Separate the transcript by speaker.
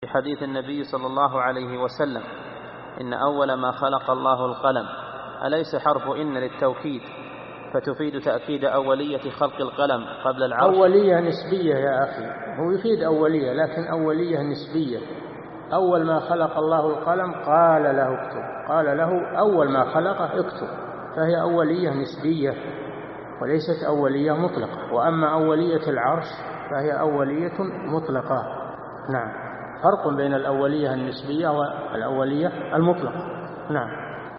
Speaker 1: بحديث النبي صلى الله عليه وسلم: إن أول ما خلق الله القلم، أليس حرف إن للتوكيد فتفيد تأكيد أولية خلق القلم قبل العرش؟
Speaker 2: أولية نسبية يا أخي، هو يفيد أولية لكن أولية نسبية. أول ما خلق الله القلم قال له اكتب، قال له أول ما خلقه اكتب، فهي أولية نسبية وليست أولية مطلقة. وأما أولية العرش فهي أولية مطلقة. نعم، فرق بين الأولية النسبية والأولية المطلقة. نعم.